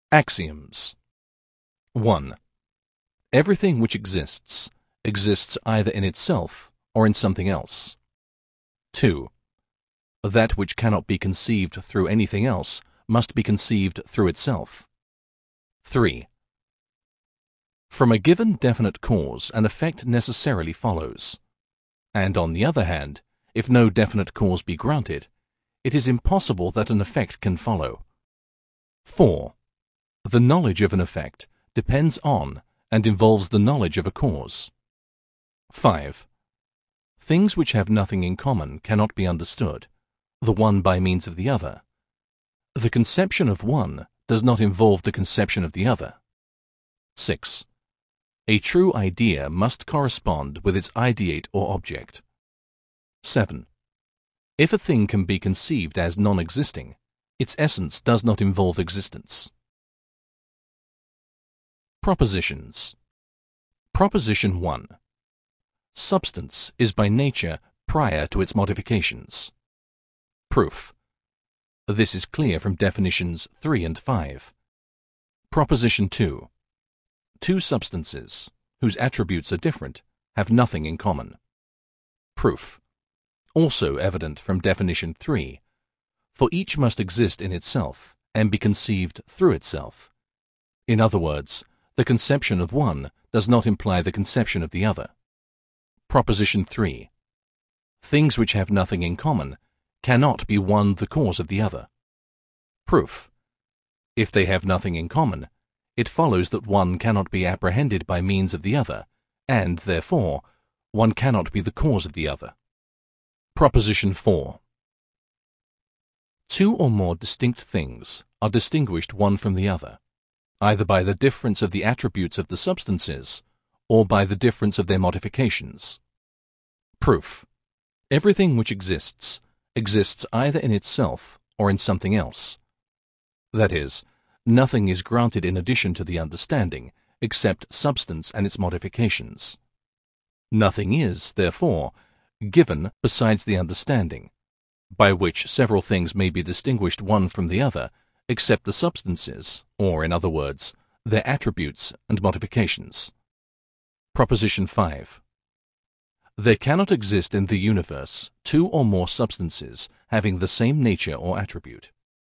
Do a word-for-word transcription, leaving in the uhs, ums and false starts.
Axioms. one. Everything which exists, exists either in itself or in something else. two. That which cannot be conceived through anything else must be conceived through itself. three. From a given definite cause, an effect necessarily follows. And on the other hand, if no definite cause be granted, it is impossible that an effect can follow. four. The knowledge of an effect depends on and involves the knowledge of a cause. five. Things which have nothing in common cannot be understood, the one by means of the other. The conception of one does not involve the conception of the other. six. A true idea must correspond with its ideate or object. seven. If a thing can be conceived as non-existing, its essence does not involve existence. Propositions. Proposition one. Substance is by nature prior to its modifications. Proof. This is clear from definitions three and five. Proposition two. Two substances, whose attributes are different, have nothing in common. Proof. Also evident from definition three. For each must exist in itself and be conceived through itself. In other words, the conception of one does not imply the conception of the other. Proposition three. Things which have nothing in common cannot be one the cause of the other. Proof. If they have nothing in common, it follows that one cannot be apprehended by means of the other, and, therefore, one cannot be the cause of the other. Proposition four. Two or more distinct things are distinguished one from the other, either by the difference of the attributes of the substances, or by the difference of their modifications. Proof. Everything which exists, exists either in itself or in something else. That is, nothing is granted in addition to the understanding, except substance and its modifications. Nothing is, therefore, given besides the understanding, by which several things may be distinguished one from the other, except the substances, or, in other words, their attributes and modifications. Proposition five. There cannot exist in the universe two or more substances having the same nature or attribute.